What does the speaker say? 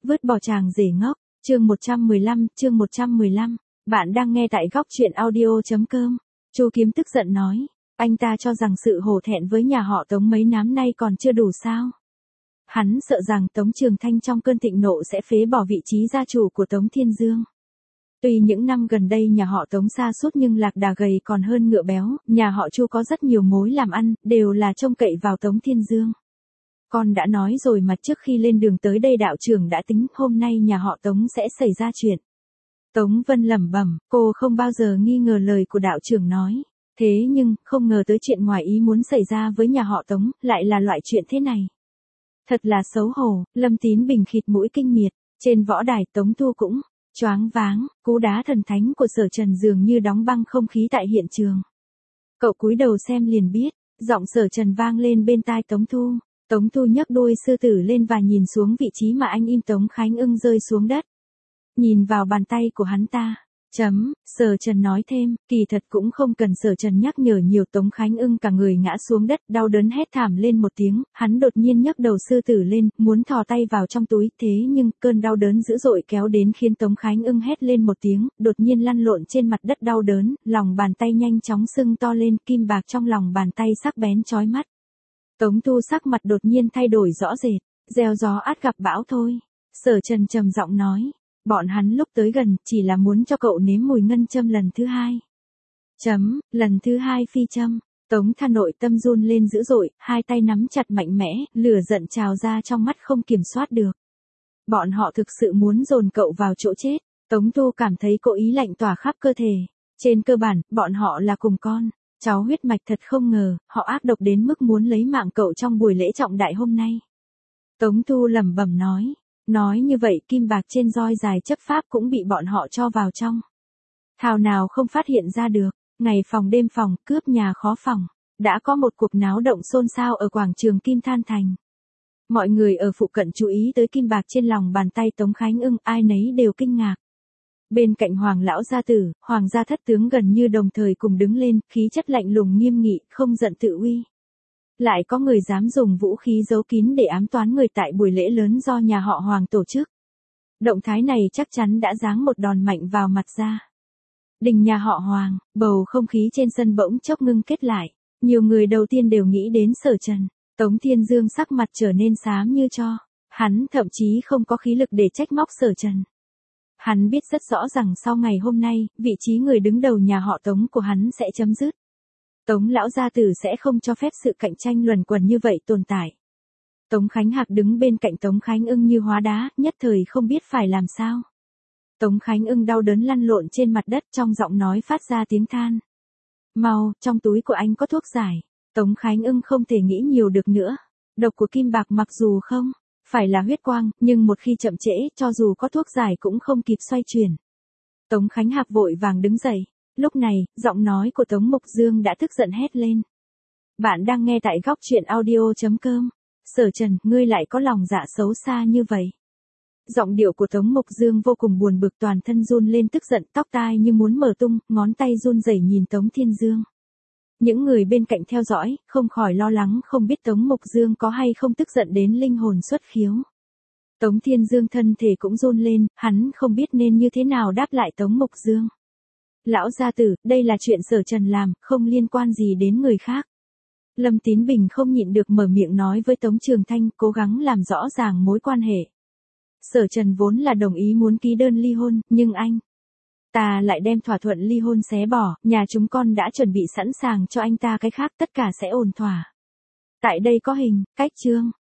Vứt bỏ chàng rể ngốc, chương 115, bạn đang nghe tại góc truyện audio.com. Chu Kiếm tức giận nói, anh ta cho rằng sự hổ thẹn với nhà họ Tống mấy năm nay còn chưa đủ sao? Hắn sợ rằng Tống Trường Thanh trong cơn thịnh nộ sẽ phế bỏ vị trí gia chủ của Tống Thiên Dương. Tuy những năm gần đây nhà họ Tống sa sút nhưng lạc đà gầy còn hơn ngựa béo, nhà họ Chu có rất nhiều mối làm ăn, đều là trông cậy vào Tống Thiên Dương. Con đã nói rồi mà trước khi lên đường tới đây đạo trưởng đã tính hôm nay nhà họ Tống sẽ xảy ra chuyện. Tống Vân lẩm bẩm, cô không bao giờ nghi ngờ lời của đạo trưởng nói. Thế nhưng, không ngờ tới chuyện ngoài ý muốn xảy ra với nhà họ Tống, lại là loại chuyện thế này. Thật là xấu hổ, Lâm Tín Bình khịt mũi kinh miệt, trên võ đài Tống Thu cũng choáng váng, cú đá thần thánh của Sở Trần dường như đóng băng không khí tại hiện trường. Cậu cúi đầu xem liền biết, giọng Sở Trần vang lên bên tai Tống Thu. Tống Thu nhấc đuôi sư tử lên và nhìn xuống vị trí mà anh im Tống Khánh Ưng rơi xuống đất. Nhìn vào bàn tay của hắn ta. Sở Trần nói thêm, kỳ thật cũng không cần Sở Trần nhắc nhở nhiều. Tống Khánh Ưng cả người ngã xuống đất, đau đớn hét thảm lên một tiếng, hắn đột nhiên nhấc đầu sư tử lên, muốn thò tay vào trong túi, thế nhưng, cơn đau đớn dữ dội kéo đến khiến Tống Khánh Ưng hét lên một tiếng, đột nhiên lăn lộn trên mặt đất đau đớn, lòng bàn tay nhanh chóng sưng to lên, kim bạc trong lòng bàn tay sắc bén chói mắt. Tống Thu sắc mặt đột nhiên thay đổi rõ rệt, gieo gió át gặp bão thôi. Sở Trần trầm giọng nói, bọn hắn lúc tới gần chỉ là muốn cho cậu nếm mùi ngân châm lần thứ hai. Lần thứ hai phi châm. Tống Tha nội tâm run lên dữ dội, hai tay nắm chặt mạnh mẽ, lửa giận trào ra trong mắt không kiểm soát được. Bọn họ thực sự muốn dồn cậu vào chỗ chết. Tống Thu cảm thấy cô ý lạnh tỏa khắp cơ thể. Trên cơ bản, bọn họ là cùng con. Cháu huyết mạch thật không ngờ, họ ác độc đến mức muốn lấy mạng cậu trong buổi lễ trọng đại hôm nay. Tống Thu lẩm bẩm nói như vậy kim bạc trên roi dài chấp pháp cũng bị bọn họ cho vào trong. Thảo nào không phát hiện ra được, ngày phòng đêm phòng, cướp nhà khó phòng, đã có một cuộc náo động xôn xao ở quảng trường Kim Than Thành. Mọi người ở phụ cận chú ý tới kim bạc trên lòng bàn tay Tống Khánh Ưng, ai nấy đều kinh ngạc. Bên cạnh Hoàng lão gia tử, Hoàng gia thất tướng gần như đồng thời cùng đứng lên, khí chất lạnh lùng nghiêm nghị, không giận tự uy. Lại có người dám dùng vũ khí giấu kín để ám toán người tại buổi lễ lớn do nhà họ Hoàng tổ chức. Động thái này chắc chắn đã giáng một đòn mạnh vào mặt ra. Đình nhà họ Hoàng, bầu không khí trên sân bỗng chốc ngưng kết lại. Nhiều người đầu tiên đều nghĩ đến Sở Trần. Tống Thiên Dương sắc mặt trở nên xám như tro. Hắn thậm chí không có khí lực để trách móc Sở Trần. Hắn biết rất rõ rằng sau ngày hôm nay, vị trí người đứng đầu nhà họ Tống của hắn sẽ chấm dứt. Tống lão gia tử sẽ không cho phép sự cạnh tranh luẩn quẩn như vậy tồn tại. Tống Khánh Hạc đứng bên cạnh Tống Khánh Ưng như hóa đá, nhất thời không biết phải làm sao. Tống Khánh Ưng đau đớn lăn lộn trên mặt đất, trong giọng nói phát ra tiếng than. Mau, trong túi của anh có thuốc giải. Tống Khánh Ưng không thể nghĩ nhiều được nữa. Độc của kim bạc mặc dù không phải là huyết quang, nhưng một khi chậm trễ, cho dù có thuốc giải cũng không kịp xoay chuyển. Tống Khánh Hạc vội vàng đứng dậy. Lúc này, giọng nói của Tống Mục Dương đã tức giận hét lên. Bạn đang nghe tại góc truyện audio.com. Sở Trần, ngươi lại có lòng dạ xấu xa như vậy. Giọng điệu của Tống Mục Dương vô cùng buồn bực, toàn thân run lên tức giận, tóc tai như muốn mở tung, ngón tay run rẩy nhìn Tống Thiên Dương. Những người bên cạnh theo dõi, không khỏi lo lắng không biết Tống Mục Dương có hay không tức giận đến linh hồn xuất khiếu. Tống Thiên Dương thân thể cũng run lên, hắn không biết nên như thế nào đáp lại Tống Mục Dương. Lão gia tử, đây là chuyện Sở Trần làm, không liên quan gì đến người khác. Lâm Tín Bình không nhịn được mở miệng nói với Tống Trường Thanh, cố gắng làm rõ ràng mối quan hệ. Sở Trần vốn là đồng ý muốn ký đơn ly hôn, nhưng anh ta lại đem thỏa thuận ly hôn xé bỏ, nhà chúng con đã chuẩn bị sẵn sàng cho anh ta cái khác, tất cả sẽ ổn thỏa. Tại đây có hình, cách chương.